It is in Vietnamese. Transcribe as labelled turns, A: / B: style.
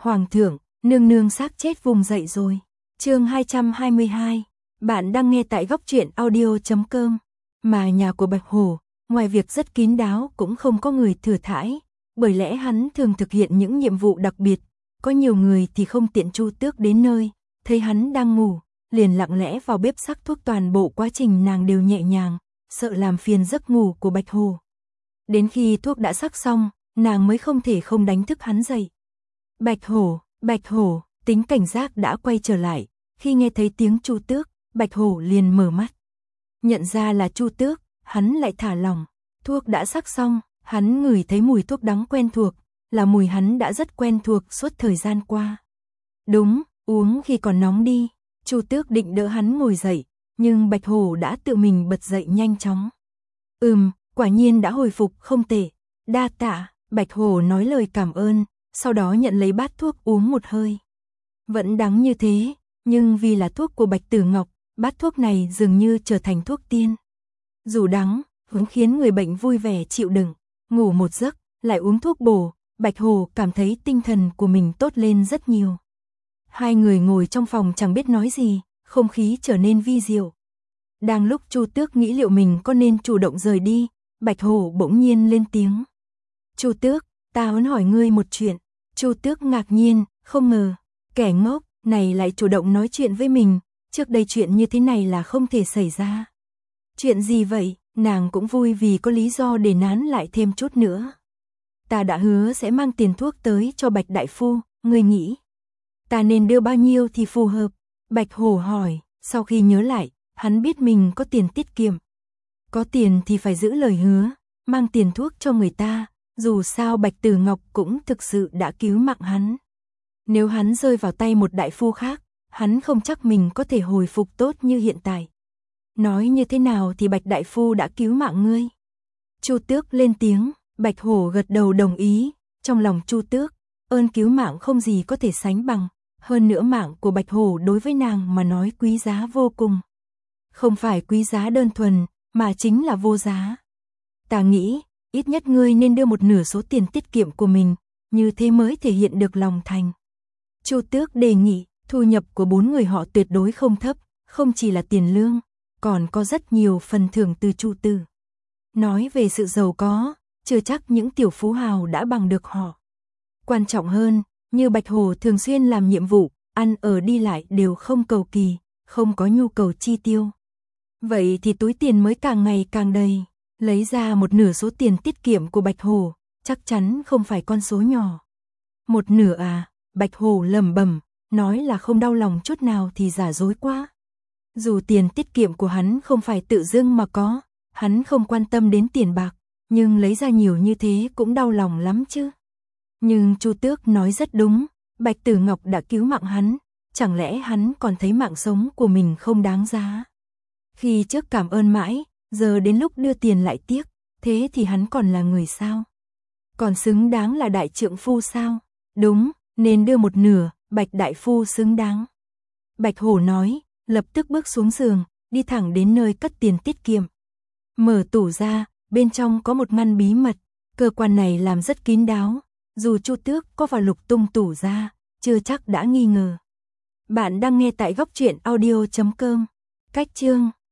A: Hoàng thượng, nương nương xác chết vùng dậy rồi. Chương 222. Bạn đang nghe tại góc truyện audio.com. Mà nhà của Bạch Hổ, ngoài việc rất kín đáo cũng không có người thừa thãi, bởi lẽ hắn thường thực hiện những nhiệm vụ đặc biệt, có nhiều người thì không tiện Chu Tước đến nơi, thấy hắn đang ngủ, liền lặng lẽ vào bếp sắc thuốc, toàn bộ quá trình nàng đều nhẹ nhàng, sợ làm phiền giấc ngủ của Bạch Hổ. Đến khi thuốc đã sắc xong, nàng mới không thể không đánh thức hắn dậy. Bạch Hổ, tính cảnh giác đã quay trở lại, khi nghe thấy tiếng Chu Tước, Bạch Hổ liền mở mắt. Nhận ra là Chu Tước, hắn lại thả lỏng, thuốc đã sắc xong, hắn ngửi thấy mùi thuốc đắng quen thuộc, là mùi hắn đã rất quen thuộc suốt thời gian qua. Đúng, uống khi còn nóng đi. Chu Tước định đỡ hắn ngồi dậy, nhưng Bạch Hổ đã tự mình bật dậy nhanh chóng. Quả nhiên đã hồi phục không tệ. Đa tạ. Bạch Hổ nói lời cảm ơn, sau đó nhận lấy bát thuốc uống một hơi. Vẫn đắng như thế, nhưng vì là thuốc của Bạch Tử Ngọc, bát thuốc này dường như trở thành thuốc tiên. Dù đắng, vẫn khiến người bệnh vui vẻ chịu đựng. Ngủ một giấc, lại uống thuốc bổ, Bạch Hổ cảm thấy tinh thần của mình tốt lên rất nhiều. Hai người ngồi trong phòng chẳng biết nói gì, không khí trở nên vi diệu. Đang lúc Chu Tước nghĩ liệu mình có nên chủ động rời đi, Bạch Hổ bỗng nhiên lên tiếng. Chu Tước, ta muốn hỏi ngươi một chuyện. Chu Tước ngạc nhiên, không ngờ, kẻ ngốc này lại chủ động nói chuyện với mình, trước đây chuyện như thế này là không thể xảy ra. Chuyện gì vậy? Nàng cũng vui vì có lý do để nán lại thêm chút nữa. Ta đã hứa sẽ mang tiền thuốc tới cho Bạch đại phu, ngươi nghĩ ta nên đưa bao nhiêu thì phù hợp? Bạch Hổ hỏi, sau khi nhớ lại, hắn biết mình có tiền tiết kiệm. Có tiền thì phải giữ lời hứa, mang tiền thuốc cho người ta, dù sao Bạch Tử Ngọc cũng thực sự đã cứu mạng hắn. Nếu hắn rơi vào tay một đại phu khác, hắn không chắc mình có thể hồi phục tốt như hiện tại. Nói như thế nào thì Bạch đại phu đã cứu mạng ngươi? Chu Tước lên tiếng, Bạch Hổ gật đầu đồng ý, trong lòng Chu Tước, ơn cứu mạng không gì có thể sánh bằng, hơn nữa mạng của Bạch Hổ đối với nàng mà nói quý giá vô cùng. Không phải quý giá đơn thuần, mà chính là vô giá. Ta nghĩ, ít nhất ngươi nên đưa một nửa số tiền tiết kiệm của mình, như thế mới thể hiện được lòng thành. Chu Tước đề nghị, thu nhập của 4 người họ tuyệt đối không thấp, không chỉ là tiền lương, còn có rất nhiều phần thưởng từ Chu Tử. Nói về sự giàu có, chưa chắc những tiểu phú hào đã bằng được họ. Quan trọng hơn, như Bạch Hổ thường xuyên làm nhiệm vụ, ăn ở đi lại đều không cầu kỳ, không có nhu cầu chi tiêu. Vậy thì túi tiền mới càng ngày càng đầy. Lấy ra một nửa số tiền tiết kiệm của Bạch Hổ, chắc chắn không phải con số nhỏ. Một nửa à? Bạch Hổ lẩm bẩm, nói là không đau lòng chút nào thì giả dối quá. Dù tiền tiết kiệm của hắn không phải tự dưng mà có, hắn không quan tâm đến tiền bạc, nhưng lấy ra nhiều như thế cũng đau lòng lắm chứ. Nhưng Chu Tước nói rất đúng, Bạch Tử Ngọc đã cứu mạng hắn, chẳng lẽ hắn còn thấy mạng sống của mình không đáng giá? Khi trước cảm ơn mãi, giờ đến lúc đưa tiền lại tiếc, thế thì hắn còn là người sao? Còn xứng đáng là đại trượng phu sao? Đúng, nên đưa một nửa, Bạch đại phu xứng đáng. Bạch Hổ nói, lập tức bước xuống giường, đi thẳng đến nơi cất tiền tiết kiệm. Mở tủ ra, bên trong có một ngăn bí mật, cơ quan này làm rất kín đáo, dù Chu Tước có vào lục tung tủ ra, chưa chắc đã nghi ngờ. Bạn đang nghe tại góc truyện audio.com. Cách chương